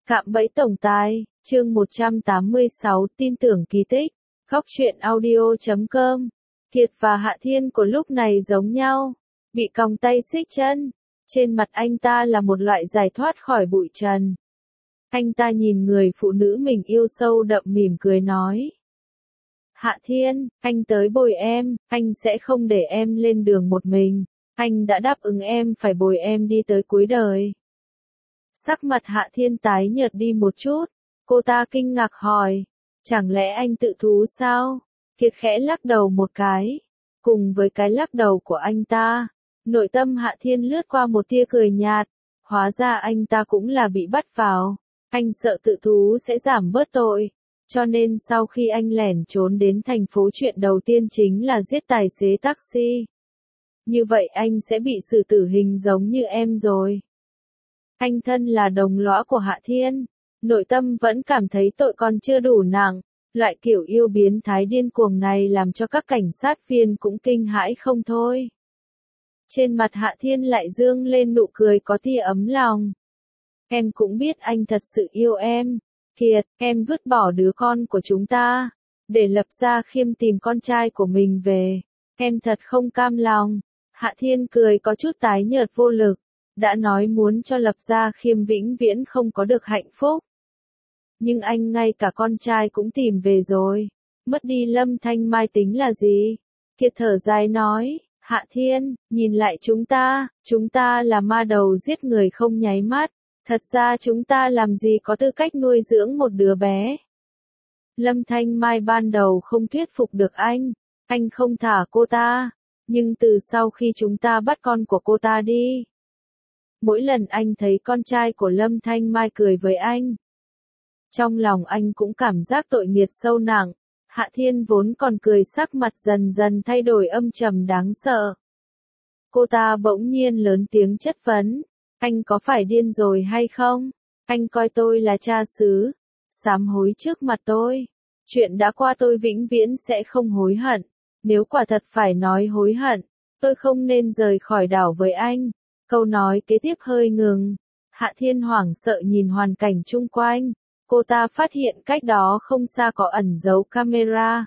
Cạm bẫy tổng tài, chương 186 tin tưởng kỳ tích, góc truyện audio.com. Kiệt và Hạ Thiên của lúc này giống nhau, bị còng tay xích chân. Trên mặt anh ta là một loại giải thoát khỏi bụi trần. Anh ta nhìn người phụ nữ mình yêu sâu đậm mỉm cười nói. Hạ Thiên, anh tới bồi em, anh sẽ không để em lên đường một mình. Anh đã đáp ứng em phải bồi em đi tới cuối đời. Sắc mặt Hạ Thiên tái nhợt đi một chút, cô ta kinh ngạc hỏi, chẳng lẽ anh tự thú sao? Kiệt khẽ lắc đầu một cái, cùng với cái lắc đầu của anh ta, nội tâm Hạ Thiên lướt qua một tia cười nhạt, hóa ra anh ta cũng là bị bắt vào, anh sợ tự thú sẽ giảm bớt tội, cho nên sau khi anh lẻn trốn đến thành phố chuyện đầu tiên chính là giết tài xế taxi. Như vậy anh sẽ bị xử tử hình giống như em rồi. Anh thân là đồng lõa của Hạ Thiên, nội tâm vẫn cảm thấy tội còn chưa đủ nặng, loại kiểu yêu biến thái điên cuồng này làm cho các cảnh sát viên cũng kinh hãi không thôi. Trên mặt Hạ Thiên lại dương lên nụ cười có tia ấm lòng. Em cũng biết anh thật sự yêu em. Kiệt, em vứt bỏ đứa con của chúng ta, để Lập Gia Khiêm tìm con trai của mình về. Em thật không cam lòng. Hạ Thiên cười có chút tái nhợt vô lực. Đã nói muốn cho Lập Gia Khiêm vĩnh viễn không có được hạnh phúc. Nhưng anh ngay cả con trai cũng tìm về rồi. Mất đi Lâm Thanh Mai tính là gì? Kiệt thở dài nói, Hạ Thiên, nhìn lại chúng ta là ma đầu giết người không nháy mắt. Thật ra chúng ta làm gì có tư cách nuôi dưỡng một đứa bé. Lâm Thanh Mai ban đầu không thuyết phục được anh không thả cô ta. Nhưng từ sau khi chúng ta bắt con của cô ta đi. Mỗi lần anh thấy con trai của Lâm Thanh Mai cười với anh. Trong lòng anh cũng cảm giác tội nghiệp sâu nặng. Hạ Thiên vốn còn cười sắc mặt dần dần thay đổi âm trầm đáng sợ. Cô ta bỗng nhiên lớn tiếng chất vấn. Anh có phải điên rồi hay không? Anh coi tôi là cha xứ. Sám hối trước mặt tôi. Chuyện đã qua tôi vĩnh viễn sẽ không hối hận. Nếu quả thật phải nói hối hận, tôi không nên rời khỏi đảo với anh. Câu nói kế tiếp hơi ngừng. Hạ Thiên hoảng sợ nhìn hoàn cảnh chung quanh. Cô ta phát hiện cách đó không xa có ẩn giấu camera.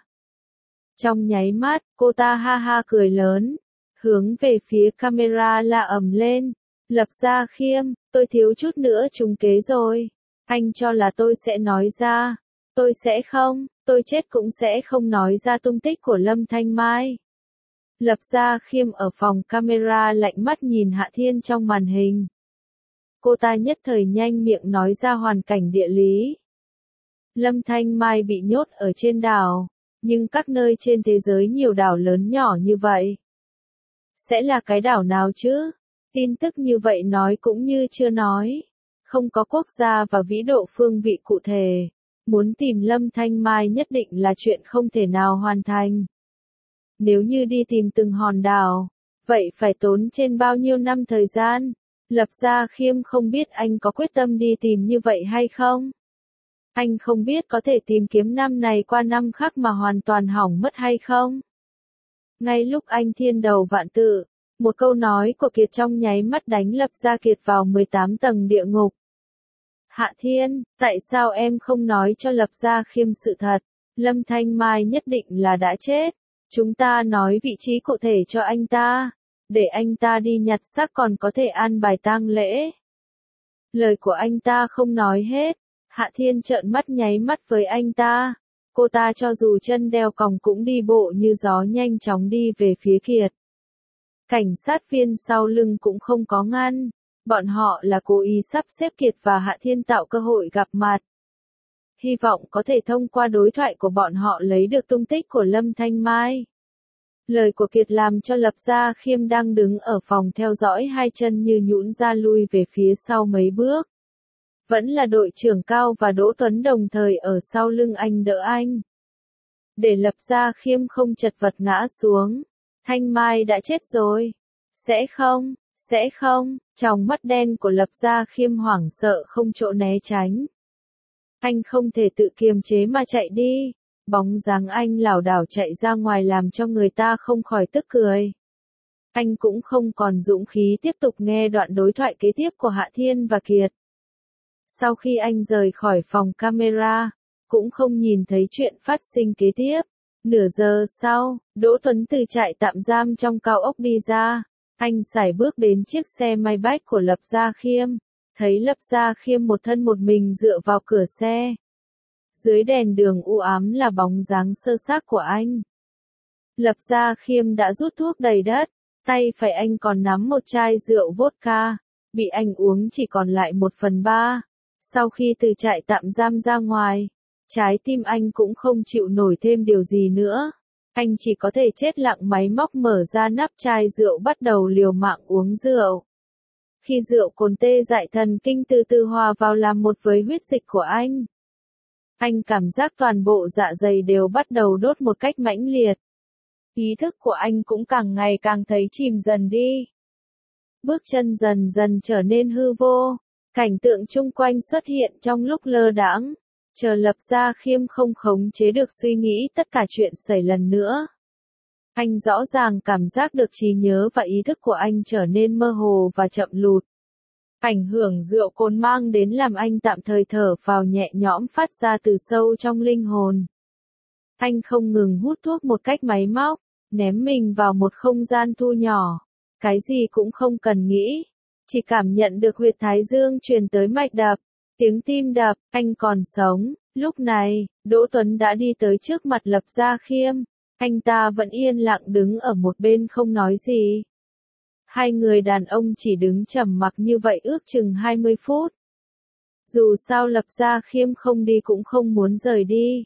Trong nháy mắt, cô ta ha ha cười lớn. Hướng về phía camera la ầm lên. Lập Gia Khiêm, tôi thiếu chút nữa trúng kế rồi. Anh cho là tôi sẽ nói ra. Tôi sẽ không, tôi chết cũng sẽ không nói ra tung tích của Lâm Thanh Mai. Lập Gia Khiêm ở phòng camera lạnh mắt nhìn Hạ Thiên trong màn hình. Cô ta nhất thời nhanh miệng nói ra hoàn cảnh địa lý. Lâm Thanh Mai bị nhốt ở trên đảo, nhưng các nơi trên thế giới nhiều đảo lớn nhỏ như vậy. Sẽ là cái đảo nào chứ? Tin tức như vậy nói cũng như chưa nói. Không có quốc gia và vĩ độ phương vị cụ thể. Muốn tìm Lâm Thanh Mai nhất định là chuyện không thể nào hoàn thành. Nếu như đi tìm từng hòn đảo, vậy phải tốn trên bao nhiêu năm thời gian? Lập Gia Khiêm không biết anh có quyết tâm đi tìm như vậy hay không? Anh không biết có thể tìm kiếm năm này qua năm khác mà hoàn toàn hỏng mất hay không? Ngay lúc anh thiên đầu vạn tự, một câu nói của Kiệt trong nháy mắt đánh Lập Gia Kiệt vào 18 tầng địa ngục. Hạ Thiên, tại sao em không nói cho Lập Gia Khiêm sự thật? Lâm Thanh Mai nhất định là đã chết. Chúng ta nói vị trí cụ thể cho anh ta, để anh ta đi nhặt xác còn có thể an bài tang lễ. Lời của anh ta không nói hết. Hạ Thiên trợn mắt nháy mắt với anh ta. Cô ta cho dù chân đeo còng cũng đi bộ như gió nhanh chóng đi về phía Kiệt. Cảnh sát viên sau lưng cũng không có ngăn. Bọn họ là cố ý sắp xếp Kiệt và Hạ Thiên tạo cơ hội gặp mặt. Hy vọng có thể thông qua đối thoại của bọn họ lấy được tung tích của Lâm Thanh Mai. Lời của Kiệt làm cho Lập Gia Khiêm đang đứng ở phòng theo dõi hai chân như nhũn ra lui về phía sau mấy bước. Vẫn là đội trưởng Cao và Đỗ Tuấn đồng thời ở sau lưng anh đỡ anh. Để Lập Gia Khiêm không chật vật ngã xuống. Thanh Mai đã chết rồi. Sẽ không, trong mắt đen của Lập Gia Khiêm hoảng sợ không chỗ né tránh. Anh không thể tự kiềm chế mà chạy đi. Bóng dáng anh lảo đảo chạy ra ngoài làm cho người ta không khỏi tức cười. Anh cũng không còn dũng khí tiếp tục nghe đoạn đối thoại kế tiếp của Hạ Thiên và Kiệt. Sau khi anh rời khỏi phòng camera, cũng không nhìn thấy chuyện phát sinh kế tiếp. Nửa giờ sau, Đỗ Tuấn từ trại tạm giam trong cao ốc đi ra. Anh sải bước đến chiếc xe Maybach của Lập Gia Khiêm. Thấy Lập Gia Khiêm một thân một mình dựa vào cửa xe. Dưới đèn đường u ám là bóng dáng sơ xác của anh. Lập Gia Khiêm đã rút thuốc đầy đất. Tay phải anh còn nắm một chai rượu vodka. Bị anh uống chỉ còn lại 1/3. Sau khi từ trại tạm giam ra ngoài, trái tim anh cũng không chịu nổi thêm điều gì nữa. Anh chỉ có thể chết lặng máy móc mở ra nắp chai rượu bắt đầu liều mạng uống rượu. Khi rượu cồn tê dại thần kinh từ từ hòa vào làm một với huyết dịch của anh cảm giác toàn bộ dạ dày đều bắt đầu đốt một cách mãnh liệt. Ý thức của anh cũng càng ngày càng thấy chìm dần đi. Bước chân dần dần trở nên hư vô. Cảnh tượng chung quanh xuất hiện trong lúc lơ đãng. Chờ Lập Gia Khiêm không khống chế được suy nghĩ tất cả chuyện xảy lần nữa. Anh rõ ràng cảm giác được trí nhớ và ý thức của anh trở nên mơ hồ và chậm lụt. Ảnh hưởng rượu cồn mang đến làm anh tạm thời thở phào nhẹ nhõm phát ra từ sâu trong linh hồn. Anh không ngừng hút thuốc một cách máy móc, ném mình vào một không gian thu nhỏ. Cái gì cũng không cần nghĩ. Chỉ cảm nhận được huyệt thái dương truyền tới mạch đập, tiếng tim đập, anh còn sống. Lúc này, Đỗ Tuấn đã đi tới trước mặt Lập Gia Khiêm. Anh ta vẫn yên lặng đứng ở một bên không nói gì. Hai người đàn ông chỉ đứng trầm mặc như vậy ước chừng 20 phút. Dù sao Lập Gia Khiêm không đi cũng không muốn rời đi.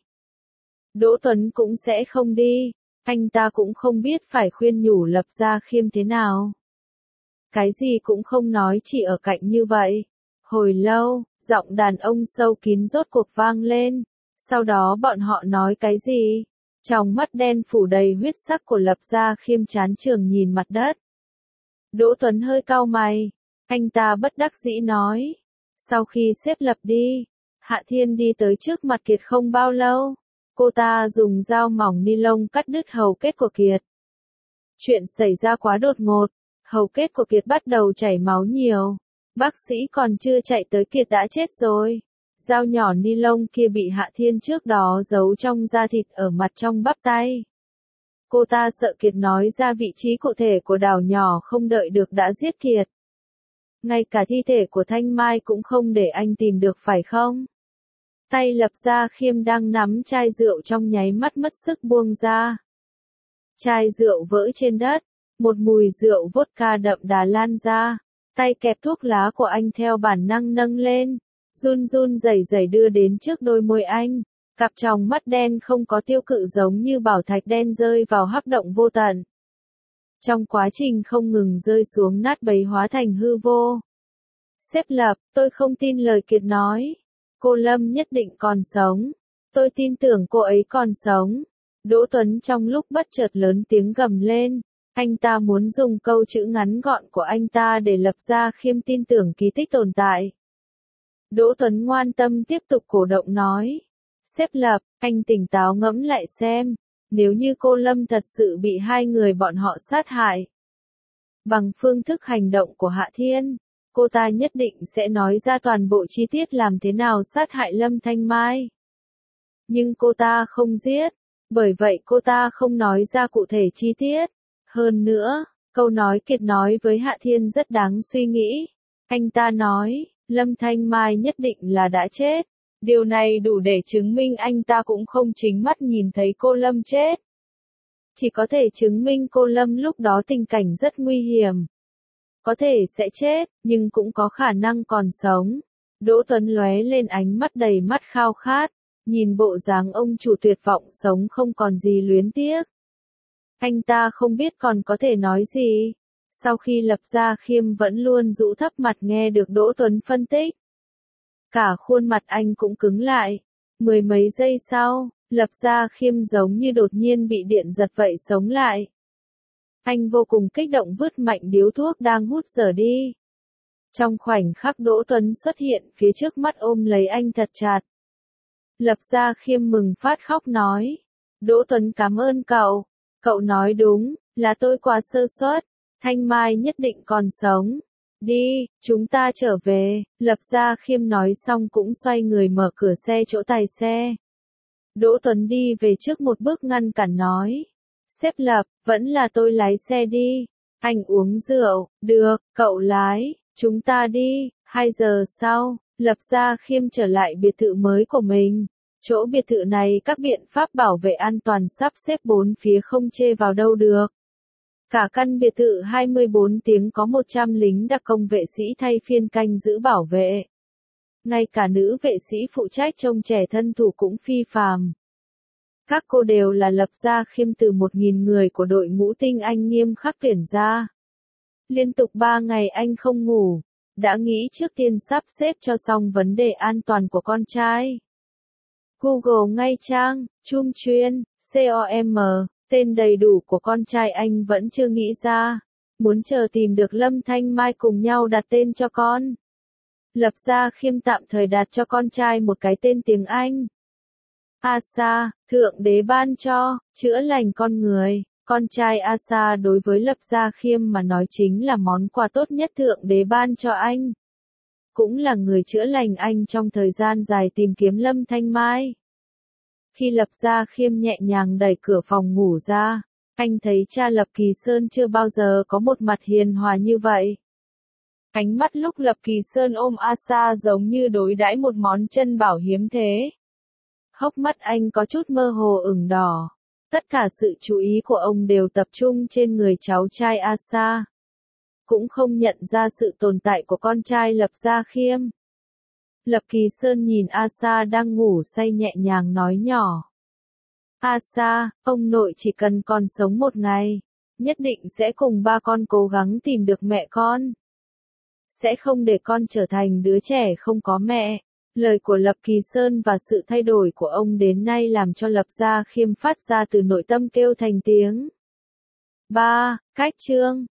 Đỗ Tuấn cũng sẽ không đi. Anh ta cũng không biết phải khuyên nhủ Lập Gia Khiêm thế nào. Cái gì cũng không nói, chỉ ở cạnh như vậy. Hồi lâu, giọng đàn ông sâu kín rốt cuộc vang lên. Sau đó bọn họ nói cái gì? Trong mắt đen phủ đầy huyết sắc của Lập Gia Khiêm chán chường nhìn mặt đất. Đỗ Tuấn hơi cau mày. Anh ta bất đắc dĩ nói. Sau khi xếp Lập đi, Hạ Thiên đi tới trước mặt Kiệt không bao lâu. Cô ta dùng dao mỏng ni lông cắt đứt hầu kết của Kiệt. Chuyện xảy ra quá đột ngột. Hầu kết của Kiệt bắt đầu chảy máu nhiều. Bác sĩ còn chưa chạy tới Kiệt đã chết rồi. Dao nhỏ ni lông kia bị Hạ Thiên trước đó giấu trong da thịt ở mặt trong bắp tay. Cô ta sợ Kiệt nói ra vị trí cụ thể của đảo nhỏ, không đợi được đã giết Kiệt. Ngay cả thi thể của Thanh Mai cũng không để anh tìm được phải không? Tay Lập Gia Khiêm đang nắm chai rượu trong nháy mắt mất sức buông ra. Chai rượu vỡ trên đất. Một mùi rượu vodka đậm đà lan ra. Tay kẹp thuốc lá của anh theo bản năng nâng lên. Run run rẩy rẩy đưa đến trước đôi môi anh. Cặp tròng mắt đen không có tiêu cự giống như bảo thạch đen rơi vào hắc động vô tận. Trong quá trình không ngừng rơi xuống nát bấy hóa thành hư vô. Xếp Lập, tôi không tin lời Kiệt nói. Cô Lâm nhất định còn sống. Tôi tin tưởng cô ấy còn sống. Đỗ Tuấn trong lúc bất chợt lớn tiếng gầm lên. Anh ta muốn dùng câu chữ ngắn gọn của anh ta để Lập Gia Khiêm tin tưởng kỳ tích tồn tại. Đỗ Tuấn ngoan tâm tiếp tục cổ động nói. Xếp Lập, anh tỉnh táo ngẫm lại xem. Nếu như cô Lâm thật sự bị hai người bọn họ sát hại. Bằng phương thức hành động của Hạ Thiên, cô ta nhất định sẽ nói ra toàn bộ chi tiết làm thế nào sát hại Lâm Thanh Mai. Nhưng cô ta không giết. Bởi vậy cô ta không nói ra cụ thể chi tiết. Hơn nữa, câu nói Kiệt nói với Hạ Thiên rất đáng suy nghĩ. Anh ta nói, Lâm Thanh Mai nhất định là đã chết. Điều này đủ để chứng minh anh ta cũng không chính mắt nhìn thấy cô Lâm chết. Chỉ có thể chứng minh cô Lâm lúc đó tình cảnh rất nguy hiểm. Có thể sẽ chết, nhưng cũng có khả năng còn sống. Đỗ Tuấn lóe lên ánh mắt đầy mắt khao khát. Nhìn bộ dáng ông chủ tuyệt vọng sống không còn gì luyến tiếc. Anh ta không biết còn có thể nói gì. Sau khi Lập Gia Khiêm vẫn luôn rũ thấp mặt nghe được Đỗ Tuấn phân tích. Cả khuôn mặt anh cũng cứng lại. Mười mấy giây sau, Lập Gia Khiêm giống như đột nhiên bị điện giật vậy sống lại. Anh vô cùng kích động vứt mạnh điếu thuốc đang hút dở đi. Trong khoảnh khắc Đỗ Tuấn xuất hiện phía trước mắt ôm lấy anh thật chặt. Lập Gia Khiêm mừng phát khóc nói. Đỗ Tuấn cảm ơn cậu. Cậu nói đúng, là tôi quá sơ suất. Thanh Mai nhất định còn sống. Đi, chúng ta trở về, Lập Gia Khiêm nói xong cũng xoay người mở cửa xe chỗ tài xe. Đỗ Tuấn đi về trước một bước ngăn cản nói. Sếp Lập, vẫn là tôi lái xe đi. Anh uống rượu, được, cậu lái, chúng ta đi. 2 giờ sau, Lập Gia Khiêm trở lại biệt thự mới của mình. Chỗ biệt thự này các biện pháp bảo vệ an toàn sắp xếp bốn phía không chê vào đâu được. Cả căn biệt thự 24 tiếng có 100 lính đặc công vệ sĩ thay phiên canh giữ bảo vệ. Ngay cả nữ vệ sĩ phụ trách trông trẻ thân thủ cũng phi phàm. Các cô đều là Lập Gia Khiêm từ 1.000 người của đội ngũ tinh anh nghiêm khắc tuyển ra. Liên tục 3 ngày anh không ngủ, đã nghĩ trước tiên sắp xếp cho xong vấn đề an toàn của con trai. Google ngay trang, Chung Chuyên, COM, tên đầy đủ của con trai anh vẫn chưa nghĩ ra. Muốn chờ tìm được Lâm Thanh Mai cùng nhau đặt tên cho con. Lập Gia Khiêm tạm thời đặt cho con trai một cái tên tiếng Anh. Asa, Thượng Đế ban cho, chữa lành con người. Con trai Asa đối với Lập Gia Khiêm mà nói chính là món quà tốt nhất Thượng Đế ban cho anh. Cũng là người chữa lành anh trong thời gian dài tìm kiếm Lâm Thanh Mai. Khi Lập Gia Khiêm nhẹ nhàng đẩy cửa phòng ngủ ra, anh thấy cha Lập Kỳ Sơn chưa bao giờ có một mặt hiền hòa như vậy. Ánh mắt lúc Lập Kỳ Sơn ôm Asa giống như đối đãi một món chân bảo hiếm thế. Hốc mắt anh có chút mơ hồ ửng đỏ. Tất cả sự chú ý của ông đều tập trung trên người cháu trai Asa. Cũng không nhận ra sự tồn tại của con trai Lập Gia Khiêm. Lập Kỳ Sơn nhìn Asa đang ngủ say nhẹ nhàng nói nhỏ. Asa, ông nội chỉ cần còn sống một ngày, nhất định sẽ cùng ba con cố gắng tìm được mẹ con. Sẽ không để con trở thành đứa trẻ không có mẹ. Lời của Lập Kỳ Sơn và sự thay đổi của ông đến nay làm cho Lập Gia Khiêm phát ra từ nội tâm kêu thành tiếng. 3. Cách chương